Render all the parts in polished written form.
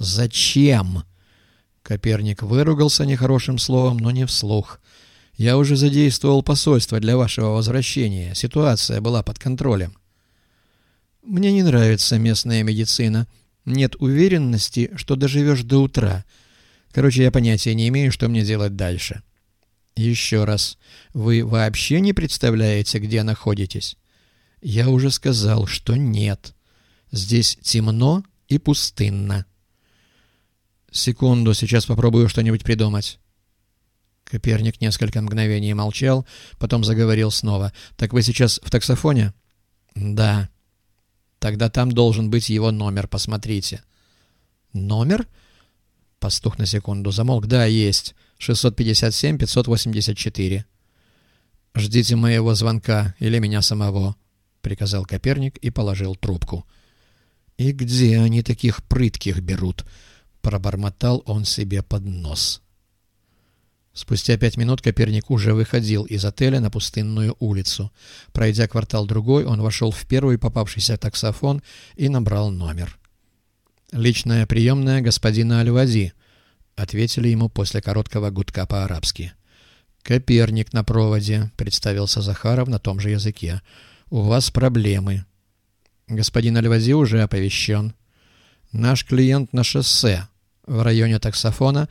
«Зачем?» Коперник выругался нехорошим словом, но не вслух. «Я уже задействовал посольство для вашего возвращения. Ситуация была под контролем». «Мне не нравится местная медицина. Нет уверенности, что доживешь до утра. Короче, я понятия не имею, что мне делать дальше». «Еще раз. Вы вообще не представляете, где находитесь?» «Я уже сказал, что нет. Здесь темно и пустынно». «Секунду, сейчас попробую что-нибудь придумать». Коперник несколько мгновений молчал, потом заговорил снова. «Так вы сейчас в таксофоне?» «Да». «Тогда там должен быть его номер, посмотрите». «Номер?» Пастух на секунду замолк. «Да, есть. 657-584». «Ждите моего звонка или меня самого», — приказал Коперник и положил трубку. «И где они таких прытких берут?» — пробормотал он себе под нос. Спустя 5 минут Коперник уже выходил из отеля на пустынную улицу. Пройдя квартал-другой, он вошел в первый попавшийся таксофон и набрал номер. «Личная приемная господина Аль-Вази», — ответили ему после короткого гудка по-арабски. «Коперник на проводе», — представился Захаров на том же языке. «У вас проблемы». «Господин Аль-Вази уже оповещен. Наш клиент на шоссе в районе таксофона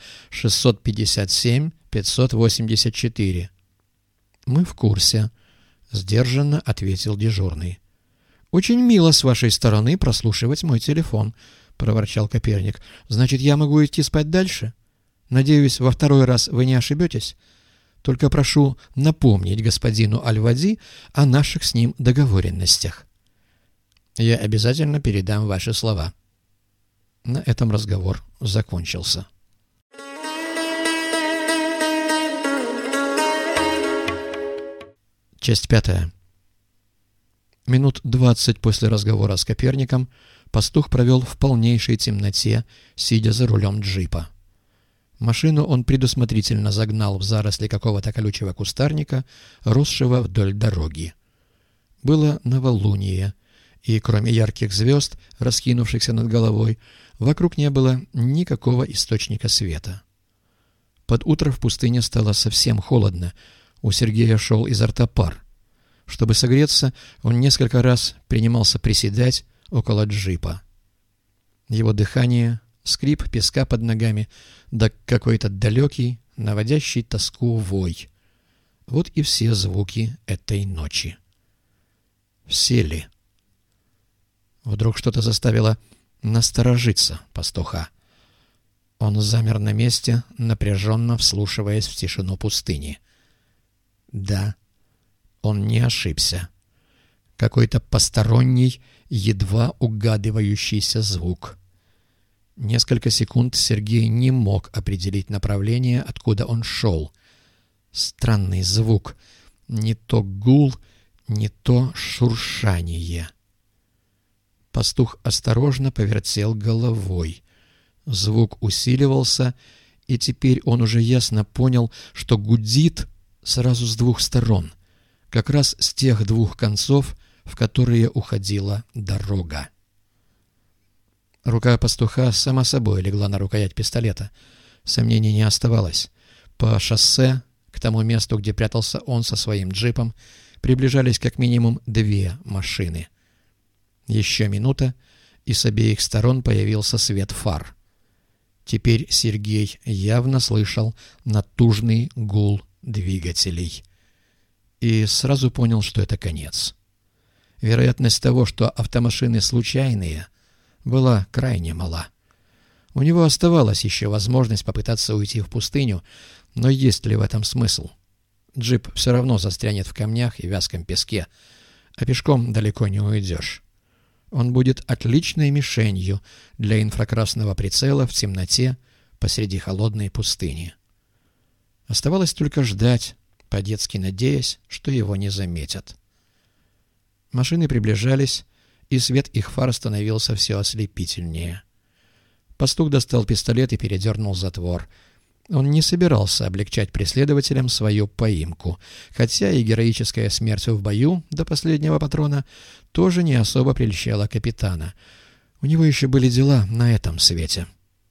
657-584». «Мы в курсе», — сдержанно ответил дежурный. «Очень мило с вашей стороны прослушивать мой телефон», — проворчал Коперник. «Значит, я могу идти спать дальше? Надеюсь, во второй раз вы не ошибетесь? Только прошу напомнить господину Аль-Вази о наших с ним договоренностях». «Я обязательно передам ваши слова». На этом разговор закончился. Часть 5. Минут 20 после разговора с Коперником пастух провел в полнейшей темноте, сидя за рулем джипа. Машину он предусмотрительно загнал в заросли какого-то колючего кустарника, росшего вдоль дороги. Было новолуние, и кроме ярких звезд, раскинувшихся над головой, вокруг не было никакого источника света. Под утро в пустыне стало совсем холодно. У Сергея шел изо рта пар. Чтобы согреться, он несколько раз принимался приседать около джипа. Его дыхание, скрип песка под ногами, да какой-то далекий, наводящий тоску вой. Вот и все звуки этой ночи. Все ли? Вдруг что-то заставило насторожиться пастуха. Он замер на месте, напряженно вслушиваясь в тишину пустыни. Да, он не ошибся. Какой-то посторонний, едва угадывающийся звук. Несколько секунд Сергей не мог определить направление, откуда он шел. Странный звук. Не то гул, не то шуршание. Пастух осторожно повертел головой. Звук усиливался, и теперь он уже ясно понял, что гудит сразу с двух сторон, как раз с тех двух концов, в которые уходила дорога. Рука пастуха сама собой легла на рукоять пистолета. Сомнений не оставалось. По шоссе, к тому месту, где прятался он со своим джипом, приближались как минимум 2 машины. Еще минута, и с обеих сторон появился свет фар. Теперь Сергей явно слышал натужный гул двигателей. И сразу понял, что это конец. Вероятность того, что автомашины случайные, была крайне мала. У него оставалась еще возможность попытаться уйти в пустыню, но есть ли в этом смысл? Джип все равно застрянет в камнях и вязком песке, а пешком далеко не уйдешь. Он будет отличной мишенью для инфракрасного прицела в темноте посреди холодной пустыни. Оставалось только ждать, по-детски надеясь, что его не заметят. Машины приближались, и свет их фар становился все ослепительнее. Пастух достал пистолет и передернул затвор. Он не собирался облегчать преследователям свою поимку, хотя и героическая смерть в бою до последнего патрона тоже не особо прельщала капитана. У него еще были дела на этом свете.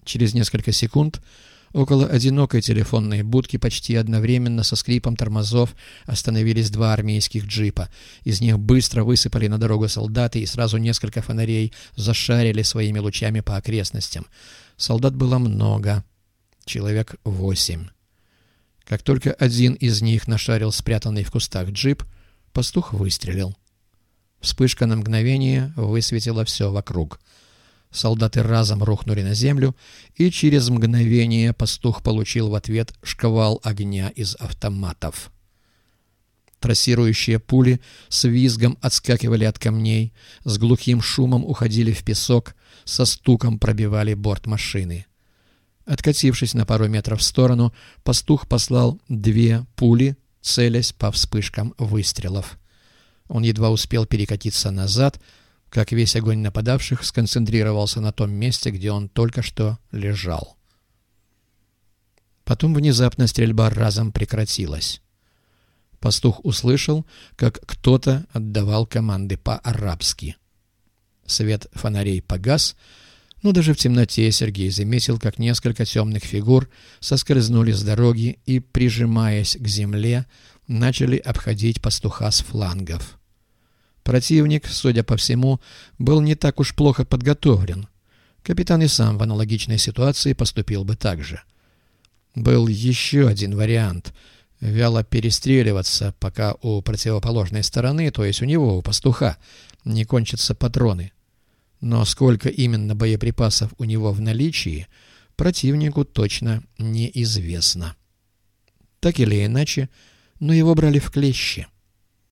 Через несколько секунд около одинокой телефонной будки почти одновременно со скрипом тормозов остановились два армейских джипа. Из них быстро высыпали на дорогу солдаты, и сразу несколько фонарей зашарили своими лучами по окрестностям. Солдат было много, человек 8. Как только один из них нашарил спрятанный в кустах джип, пастух выстрелил. Вспышка на мгновение высветила все вокруг. Солдаты разом рухнули на землю, и через мгновение пастух получил в ответ шквал огня из автоматов. Трассирующие пули с визгом отскакивали от камней, с глухим шумом уходили в песок, со стуком пробивали борт машины. Откатившись на пару метров в сторону, пастух послал 2 пули, целясь по вспышкам выстрелов. Он едва успел перекатиться назад, как весь огонь нападавших сконцентрировался на том месте, где он только что лежал. Потом внезапно стрельба разом прекратилась. Пастух услышал, как кто-то отдавал команды по-арабски. Свет фонарей погас, но даже в темноте Сергей заметил, как несколько темных фигур соскользнули с дороги и, прижимаясь к земле, начали обходить пастуха с флангов. Противник, судя по всему, был не так уж плохо подготовлен. Капитан и сам в аналогичной ситуации поступил бы так же. Был еще один вариант — вяло перестреливаться, пока у противоположной стороны, то есть у него, у пастуха, не кончатся патроны. Но сколько именно боеприпасов у него в наличии, противнику точно неизвестно. Так или иначе, но его брали в клещи.